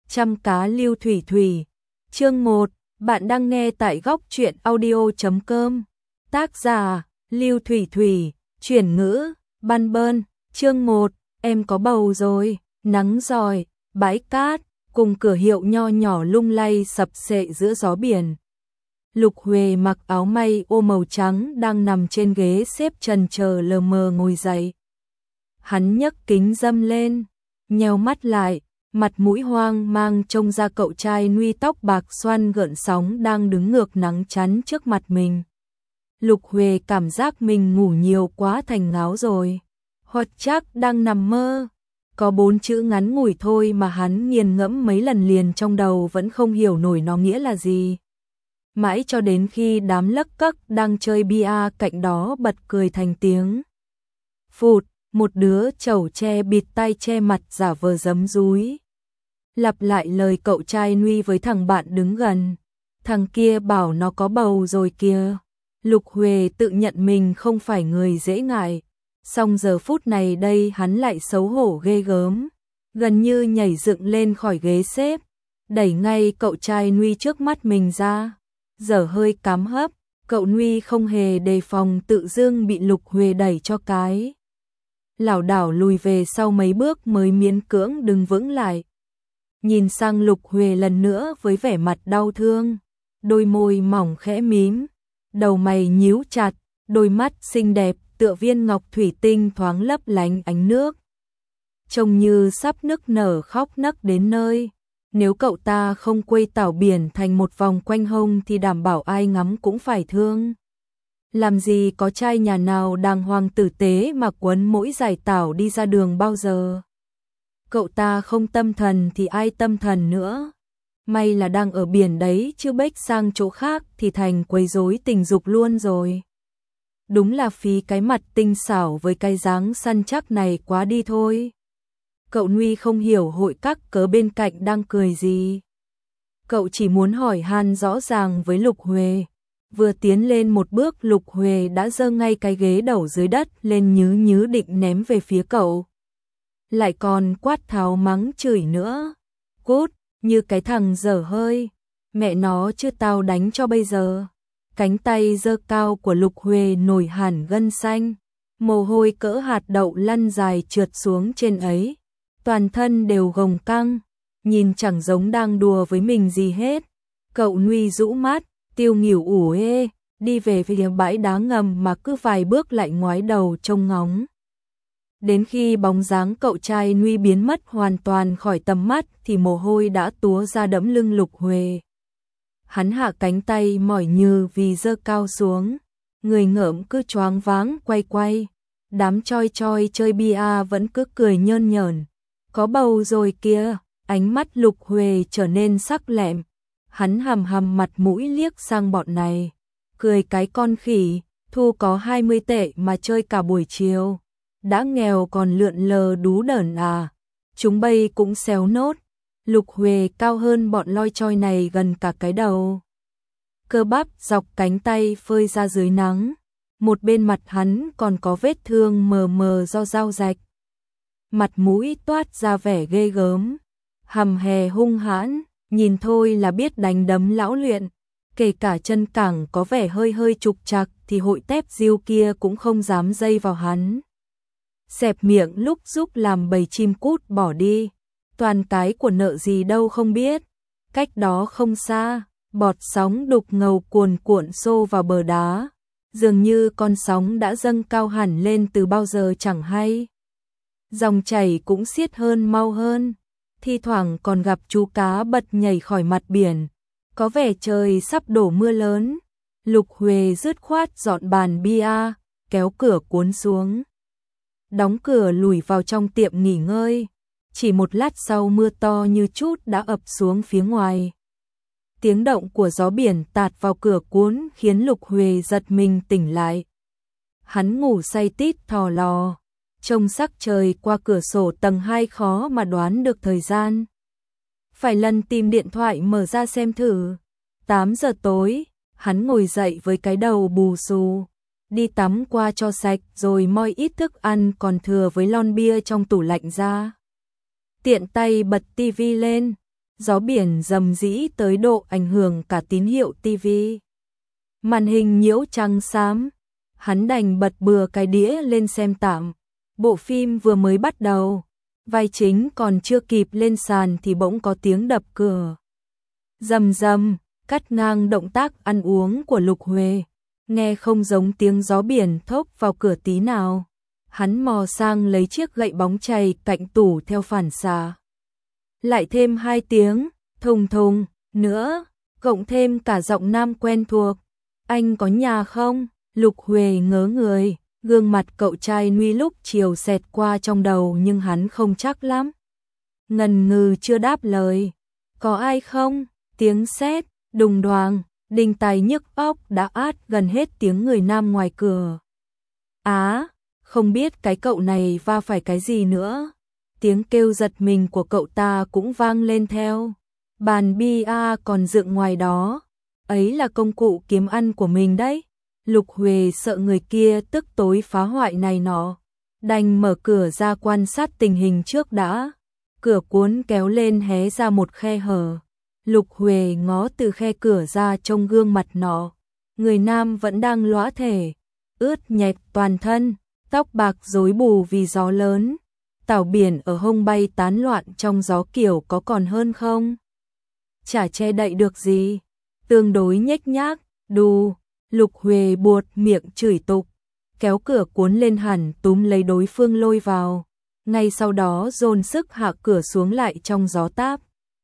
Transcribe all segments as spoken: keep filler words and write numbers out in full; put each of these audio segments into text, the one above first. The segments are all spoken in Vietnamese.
Chăm cá Lưu Thủy Thủy. Chương một, bạn đang nghe tại góc truyện audio chấm com. Tác giả Lưu Thủy Thủy, chuyển ngữ Ban Bơn. Chương một, em có bầu rồi. Nắng rọi, bãi cát cùng cửa hiệu nho nhỏ lung lay sập sệ giữa gió biển. Lục Huệ mặc áo may ô màu trắng đang nằm trên ghế xếp chần chờ lờ mờ ngồi dậy. Hắn nhấc kính râm lên, nheo mắt lại, mặt mũi hoang mang trông ra cậu trai nuôi tóc bạc xoăn gợn sóng đang đứng ngược nắng chắn trước mặt mình. Lục Huệ cảm giác mình ngủ nhiều quá thành ngáo rồi, hoặc chắc đang nằm mơ. Có bốn chữ ngắn ngủi thôi mà hắn nghiền ngẫm mấy lần liền trong đầu vẫn không hiểu nổi nó nghĩa là gì. Mãi cho đến khi đám lấc cấc đang chơi bia cạnh đó bật cười thành tiếng. Phụt, một đứa chẩu che bịt tai che mặt giả vờ giấm dúi. Lặp lại lời cậu trai nuôi với thằng bạn đứng gần. Thằng kia bảo nó có bầu rồi kìa. Lục Huệ tự nhận mình không phải người dễ ngại. Song giờ phút này đây hắn lại xấu hổ ghê gớm. Gần như nhảy dựng lên khỏi ghế xếp, đẩy ngay cậu trai nuôi trước mắt mình ra. Giờ hơi cám hấp, cậu nuôi không hề đề phòng tự dưng bị Lục Huệ đẩy cho cái. Lảo đảo lùi về sau mấy bước mới miễn cưỡng đứng vững lại. Nhìn sang Lục Huệ lần nữa với vẻ mặt đau thương, đôi môi mỏng khẽ mím, đầu mày nhíu chặt, đôi mắt xinh đẹp tựa viên ngọc thủy tinh thoáng lấp lánh ánh nước. Trông như sắp nức nở khóc nấc đến nơi. Nếu cậu ta không quây tảo biển thành một vòng quanh hông thì đảm bảo ai ngắm cũng phải thương. Làm gì có trai nhà nào đàng hoàng tử tế mà quấn mỗi giải tảo đi ra đường bao giờ. Cậu ta không tâm thần thì ai tâm thần nữa. May là đang ở biển đấy chứ bếch sang chỗ khác thì thành quấy rối tình dục luôn rồi. Đúng là phí cái mặt tinh xảo với cái dáng săn chắc này quá đi thôi. Cậu nuôi không hiểu hội các cớ bên cạnh đang cười gì. Cậu chỉ muốn hỏi han rõ ràng với Lục Huệ. Vừa tiến lên một bước Lục Huệ đã giơ ngay cái ghế đầu dưới đất lên nhứ nhứ định ném về phía cậu. Lại còn quát tháo mắng chửi nữa. Cút, như cái thằng dở hơi. Mẹ nó chứ tao đánh cho bây giờ. Cánh tay giơ cao của Lục Huệ nổi hẳn gân xanh. Mồ hôi cỡ hạt đậu lăn dài trượt xuống trên ấy. Toàn thân đều gồng căng, nhìn chẳng giống đang đùa với mình gì hết. Cậu nuôi rũ mắt, tiêu nghỉu ủ ê, đi về phía bãi đá ngầm mà cứ vài bước lại ngoái đầu trông ngóng. Đến khi bóng dáng cậu trai nuôi biến mất hoàn toàn khỏi tầm mắt thì mồ hôi đã túa ra đẫm lưng Lục Huệ. Hắn hạ cánh tay mỏi như vì giơ cao xuống, người ngợm cứ choáng váng quay quay. Đám choi choi chơi bia vẫn cứ cười nhơn nhởn. Có bầu rồi kia, ánh mắt Lục Huệ trở nên sắc lẹm. Hắn hầm hầm mặt mũi liếc sang bọn này, cười cái con khỉ, thu có hai mươi tệ mà chơi cả buổi chiều. Đã nghèo còn lượn lờ đú đởn à, chúng bay cũng xéo nốt. Lục Huệ cao hơn bọn loi choi này gần cả cái đầu. Cơ bắp dọc cánh tay phơi ra dưới nắng. Một bên mặt hắn còn có vết thương mờ mờ do dao rạch. Mặt mũi toát ra vẻ ghê gớm, hầm hè hung hãn, nhìn thôi là biết đánh đấm lão luyện. Kể cả chân cẳng có vẻ hơi hơi trục trặc thì hội tép diêu kia cũng không dám dây vào hắn. Xẹp miệng lúc giúp làm bầy chim cút bỏ đi, toàn cái của nợ gì đâu không biết. Cách đó không xa, bọt sóng đục ngầu cuồn cuộn xô vào bờ đá. Dường như con sóng đã dâng cao hẳn lên từ bao giờ chẳng hay. Dòng chảy cũng xiết hơn mau hơn, thi thoảng còn gặp chú cá bật nhảy khỏi mặt biển. Có vẻ trời sắp đổ mưa lớn. Lục Huệ dứt khoát dọn bàn bia, kéo cửa cuốn xuống. Đóng cửa lùi vào trong tiệm nghỉ ngơi. Chỉ một lát sau mưa to như chút đã ập xuống phía ngoài. Tiếng động của gió biển tạt vào cửa cuốn khiến Lục Huệ giật mình tỉnh lại. Hắn ngủ say tít thò lò. Trông sắc trời qua cửa sổ tầng hai khó mà đoán được thời gian. Phải lần tìm điện thoại mở ra xem thử. tám giờ tối, hắn ngồi dậy với cái đầu bù xù. Đi tắm qua cho sạch rồi moi ít thức ăn còn thừa với lon bia trong tủ lạnh ra. Tiện tay bật tivi lên. gió biển rầm rĩ tới độ ảnh hưởng cả tín hiệu tivi. Màn hình nhiễu trắng xám, hắn đành bật bừa cái đĩa lên xem tạm. Bộ phim vừa mới bắt đầu, vai chính còn chưa kịp lên sàn thì bỗng có tiếng đập cửa. Rầm rầm, cắt ngang động tác ăn uống của Lục Huệ, nghe không giống tiếng gió biển thốc vào cửa tí nào. Hắn mò sang lấy chiếc gậy bóng chày cạnh tủ theo phản xạ. Lại thêm hai tiếng, thùng thùng, nữa, cộng thêm cả giọng nam quen thuộc. Anh có nhà không? Lục Huệ ngớ người, gương mặt cậu trai Nguy lúc chiều xẹt qua trong đầu nhưng hắn không chắc lắm. Ngần ngừ chưa đáp lời. Có ai không? Tiếng sét, đùng đoàng, đinh tai nhức óc đã át gần hết tiếng người nam ngoài cửa. Á, không biết cái cậu này va phải cái gì nữa. Tiếng kêu giật mình của cậu ta cũng vang lên theo. Bàn bia còn dựng ngoài đó. Ấy là công cụ kiếm ăn của mình đấy. Lục Huệ sợ người kia tức tối phá hoại này nọ, đành mở cửa ra quan sát tình hình trước đã. Cửa cuốn kéo lên hé ra một khe hở. Lục Huệ ngó từ khe cửa ra trông gương mặt nọ. Người nam vẫn đang lóa thể, ướt nhẹp toàn thân, tóc bạc rối bù vì gió lớn. Tảo biển ở hông bay tán loạn trong gió kiểu có còn hơn không? Chả che đậy được gì. Tương đối nhếch nhác, đù. Lục Huệ buột miệng chửi tục, kéo cửa cuốn lên hẳn túm lấy đối phương lôi vào. Ngay sau đó dồn sức hạ cửa xuống lại trong gió táp.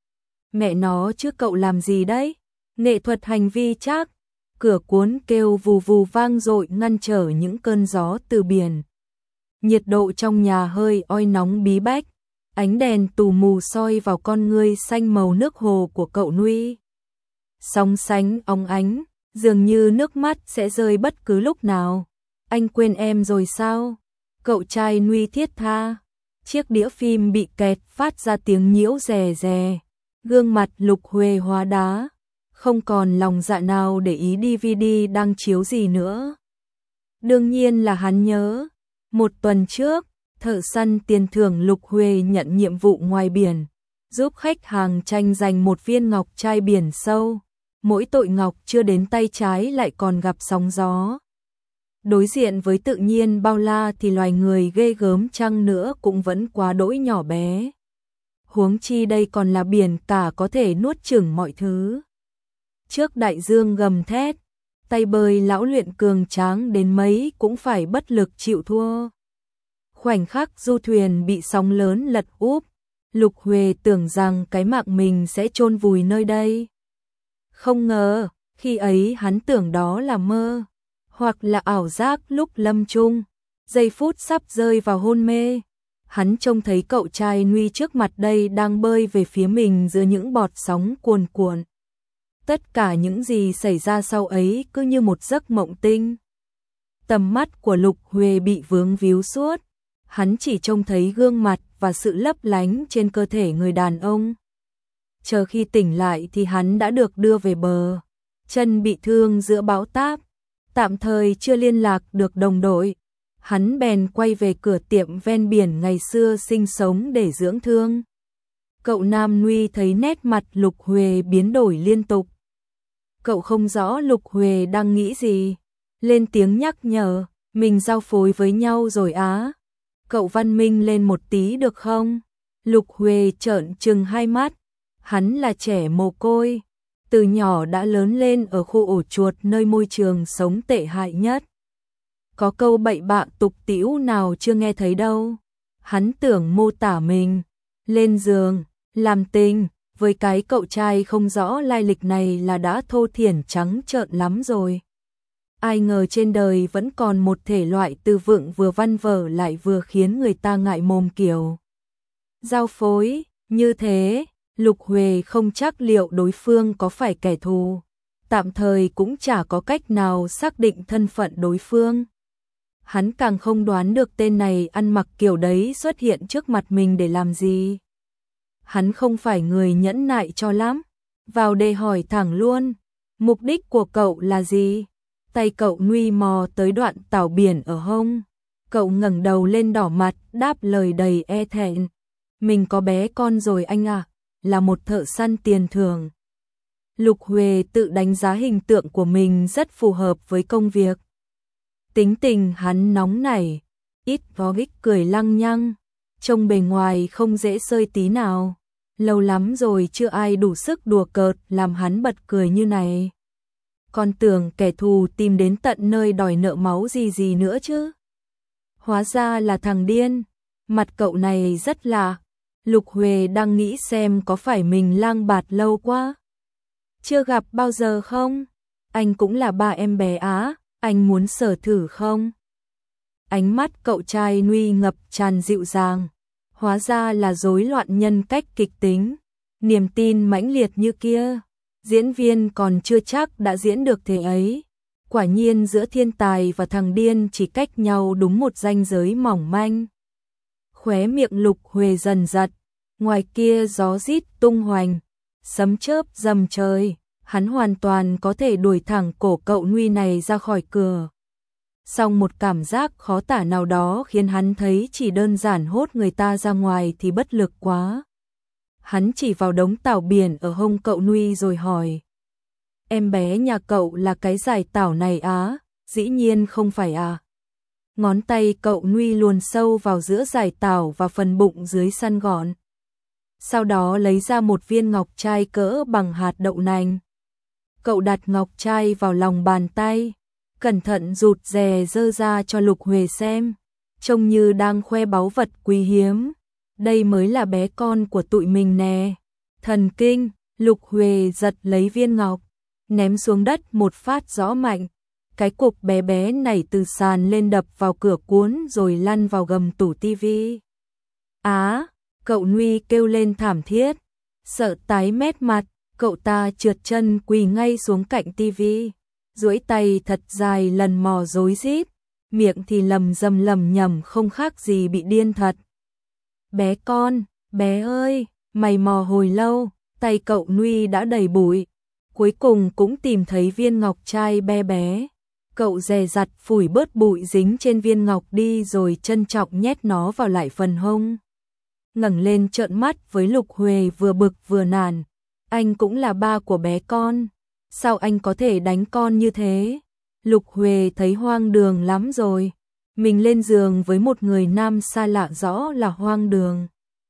Mẹ nó chứ cậu làm gì đấy? Nghệ thuật hành vi chắc. Cửa cuốn kêu vù vù vang dội ngăn trở những cơn gió từ biển. Nhiệt độ trong nhà hơi oi nóng bí bách. Ánh đèn tù mù soi vào con ngươi xanh màu nước hồ của cậu Nuy. Sóng sánh óng ánh, dường như nước mắt sẽ rơi bất cứ lúc nào. Anh quên em rồi sao? Cậu trai Nuy thiết tha. Chiếc đĩa phim bị kẹt phát ra tiếng nhiễu rè rè. Gương mặt Lục Huệ hóa đá, không còn lòng dạ nào để ý đê vê đê đang chiếu gì nữa. Đương nhiên là hắn nhớ. Một tuần trước, thợ săn tiền thưởng Lục Huệ nhận nhiệm vụ ngoài biển, giúp khách hàng tranh giành một viên ngọc trai biển sâu. Mỗi tội ngọc chưa đến tay trái lại còn gặp sóng gió. Đối diện với tự nhiên bao la thì loài người ghê gớm chăng nữa cũng vẫn quá đỗi nhỏ bé. Huống chi đây còn là biển cả có thể nuốt chửng mọi thứ. Trước đại dương gầm thét, tay bơi lão luyện cường tráng đến mấy cũng phải bất lực chịu thua. Khoảnh khắc du thuyền bị sóng lớn lật úp, Lục Huệ tưởng rằng cái mạng mình sẽ chôn vùi nơi đây. Không ngờ, khi ấy hắn tưởng đó là mơ, hoặc là ảo giác lúc lâm chung. Giây phút sắp rơi vào hôn mê, hắn trông thấy cậu trai Nuy trước mặt đây đang bơi về phía mình giữa những bọt sóng cuồn cuộn. Tất cả những gì xảy ra sau ấy cứ như một giấc mộng tinh. Tầm mắt của Lục Huệ bị vướng víu suốt, hắn chỉ trông thấy gương mặt và sự lấp lánh trên cơ thể người đàn ông. Chờ khi tỉnh lại thì hắn đã được đưa về bờ, chân bị thương giữa bão táp, tạm thời chưa liên lạc được đồng đội. Hắn bèn quay về cửa tiệm ven biển ngày xưa sinh sống để dưỡng thương. Cậu nam Nuy thấy nét mặt Lục Huệ biến đổi liên tục. Cậu không rõ Lục Huệ đang nghĩ gì, lên tiếng nhắc nhở, mình giao phối với nhau rồi á. Cậu văn minh lên một tí được không? Lục Huệ trợn trừng hai mắt, hắn là trẻ mồ côi, từ nhỏ đã lớn lên ở khu ổ chuột nơi môi trường sống tệ hại nhất. Có câu bậy bạ tục tĩu nào chưa nghe thấy đâu. Hắn tưởng mô tả mình lên giường, làm tình với cái cậu trai không rõ lai lịch này là đã thô thiển trắng trợn lắm rồi. Ai ngờ trên đời vẫn còn một thể loại từ vựng vừa văn vở lại vừa khiến người ta ngại mồm kiểu giao phối. Như thế, Lục Huệ không chắc liệu đối phương có phải kẻ thù, tạm thời cũng chả có cách nào xác định thân phận đối phương. Hắn càng không đoán được tên này ăn mặc kiểu đấy xuất hiện trước mặt mình để làm gì. Hắn không phải người nhẫn nại cho lắm, vào đề hỏi thẳng luôn, mục đích của cậu là gì? Tay cậu Nuy mò tới đoạn tảo biển ở hông. Cậu ngẩng đầu lên đỏ mặt, đáp lời đầy e thẹn. Mình có bé con rồi anh à. là một thợ săn tiền thưởng. Lục Huệ tự đánh giá hình tượng của mình rất phù hợp với công việc. Tính tình hắn nóng nảy, ít có ích cười lăng nhăng, trông bề ngoài không dễ sơi tí nào. Lâu lắm rồi chưa ai đủ sức đùa cợt làm hắn bật cười như này. Còn tưởng kẻ thù tìm đến tận nơi đòi nợ máu gì gì nữa chứ. Hóa ra là thằng điên, mặt cậu này rất lạ. Lục Huệ đang nghĩ xem có phải mình lang bạt lâu quá. Chưa gặp bao giờ không? Anh cũng là ba em bé Á, anh muốn sở thử không? Ánh mắt cậu trai nuy ngập tràn dịu dàng. Hóa ra là rối loạn nhân cách kịch tính. Niềm tin mãnh liệt như kia. Diễn viên còn chưa chắc đã diễn được thế ấy. Quả nhiên giữa thiên tài và thằng điên chỉ cách nhau đúng một ranh giới mỏng manh. Khóe miệng Lục Huệ dần giật. Ngoài kia gió rít tung hoành, sấm chớp rầm trời, hắn hoàn toàn có thể đuổi thẳng cổ cậu Nguy này ra khỏi cửa. Song một cảm giác khó tả nào đó khiến hắn thấy chỉ đơn giản hốt người ta ra ngoài thì bất lực quá. Hắn chỉ vào đống tảo biển ở hông cậu Nguy rồi hỏi. Em bé nhà cậu là cái giải tảo này á? Dĩ nhiên không phải à. Ngón tay cậu Nguy luồn sâu vào giữa giải tảo và phần bụng dưới săn gọn. Sau đó lấy ra một viên ngọc trai cỡ bằng hạt đậu nành. Cậu đặt ngọc trai vào lòng bàn tay, cẩn thận rụt rè dơ ra cho Lục Huệ xem, trông như đang khoe báu vật quý hiếm. Đây mới là bé con của tụi mình nè. Thần kinh, Lục Huệ giật lấy viên ngọc, ném xuống đất một phát rõ mạnh. Cái cục bé bé nảy từ sàn lên đập vào cửa cuốn rồi lăn vào gầm tủ tivi. Á! Cậu Nguy kêu lên thảm thiết, sợ tái mét mặt, cậu ta trượt chân quỳ ngay xuống cạnh tivi, duỗi tay thật dài lần mò rối rít, miệng thì lầm rầm lầm nhầm không khác gì bị điên thật. Bé con, bé ơi, mày mò hồi lâu, tay cậu Nguy đã đầy bụi, cuối cùng cũng tìm thấy viên ngọc trai bé bé. Cậu dè dặt phủi bớt bụi dính trên viên ngọc đi rồi trân trọng nhét nó vào lại phần hông. Ngẩng lên trợn mắt với Lục Huệ vừa bực vừa nản. Anh cũng là ba của bé con. Sao anh có thể đánh con như thế? Lục Huệ thấy hoang đường lắm rồi. Mình lên giường với một người nam xa lạ rõ là hoang đường.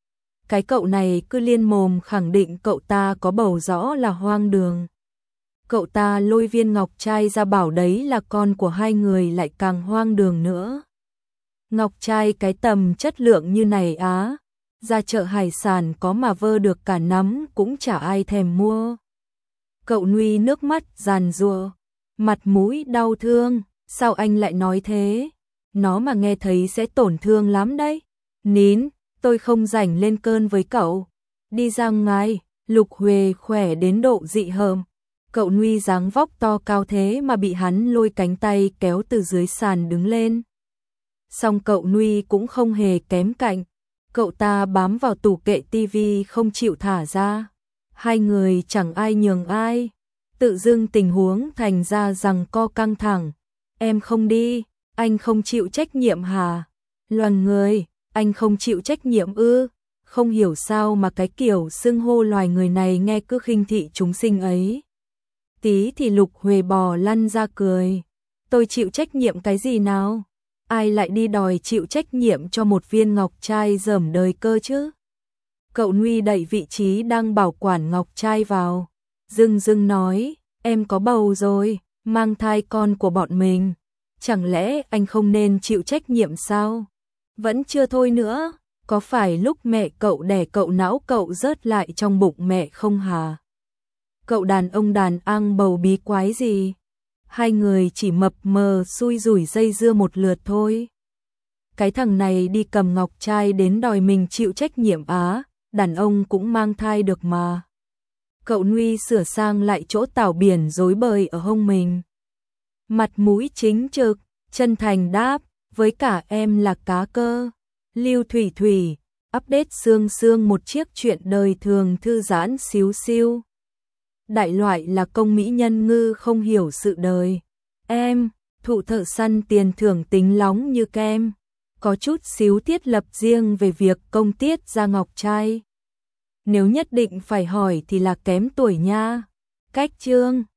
Cái cậu này cứ liên mồm khẳng định cậu ta có bầu rõ là hoang đường. Cậu ta lôi viên ngọc trai ra bảo đấy là con của hai người lại càng hoang đường nữa. Ngọc trai cái tầm chất lượng như này á. Ra chợ hải sản có mà vơ được cả nắm cũng chả ai thèm mua. Cậu Nguy nước mắt giàn giụa, mặt mũi đau thương, sao anh lại nói thế? Nó mà nghe thấy sẽ tổn thương lắm đấy. Nín, tôi không rảnh lên cơn với cậu. Đi ra ngoài, Lục Huệ khỏe đến độ dị hợm. Cậu Nguy dáng vóc to cao thế mà bị hắn lôi cánh tay kéo từ dưới sàn đứng lên. Song cậu Nguy cũng không hề kém cạnh. Cậu ta bám vào tủ kệ tivi không chịu thả ra. Hai người chẳng ai nhường ai. Tự dưng tình huống thành ra rằng co căng thẳng. Em không đi, anh không chịu trách nhiệm hả? Loàn người, anh không chịu trách nhiệm ư? Không hiểu sao mà cái kiểu xưng hô loài người này nghe cứ khinh thị chúng sinh ấy. Tí thì Lục Huệ bò lăn ra cười. Tôi chịu trách nhiệm cái gì nào? Ai lại đi đòi chịu trách nhiệm cho một viên ngọc trai dởm đời cơ chứ? Cậu Nguy đẩy vị trí đang bảo quản ngọc trai vào. Dưng dưng nói, em có bầu rồi, mang thai con của bọn mình. Chẳng lẽ anh không nên chịu trách nhiệm sao? Vẫn chưa thôi nữa, có phải lúc mẹ cậu đẻ cậu não cậu rớt lại trong bụng mẹ không hả? Cậu đàn ông đàn ăn bầu bí quái gì? Hai người chỉ mập mờ xui rủi dây dưa một lượt thôi. Cái thằng này đi cầm ngọc trai đến đòi mình chịu trách nhiệm á, đàn ông cũng mang thai được mà. Cậu Nguy sửa sang lại chỗ tảo biển rối bời ở hông mình. Mặt mũi chính trực, chân thành đáp, với cả em là cá cơ. Lưu Thủy Thủy, update xương xương một chiếc chuyện đời thường thư giãn xíu xiu. Đại loại là công mỹ nhân ngư không hiểu sự đời. Em, thụ thợ săn tiền thưởng tính lóng như kem. Có chút xíu thiết lập riêng về việc công tiết ra ngọc trai. nếu nhất định phải hỏi thì là kém tuổi nha. Cách chương